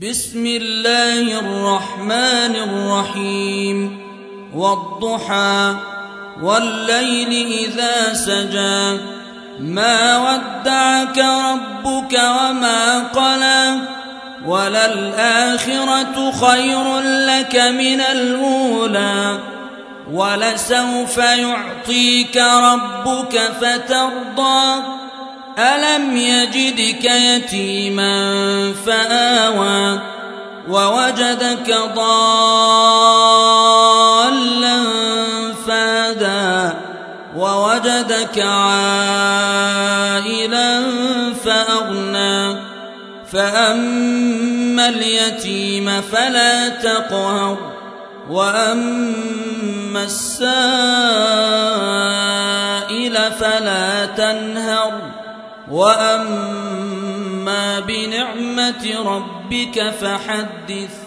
بسم الله الرحمن الرحيم والضحى والليل إذا سجى ما ودعك ربك وما قلى وللآخرة خير لك من الأولى ولسوف يعطيك ربك فترضى ألم يجدك يتيما فآوى ووجدك ضالا فهدى ووجدك عائلا فأغنى فأما اليتيم فلا تقهر وأما السائل فلا تنهر وأما بنعمة ربك فحدث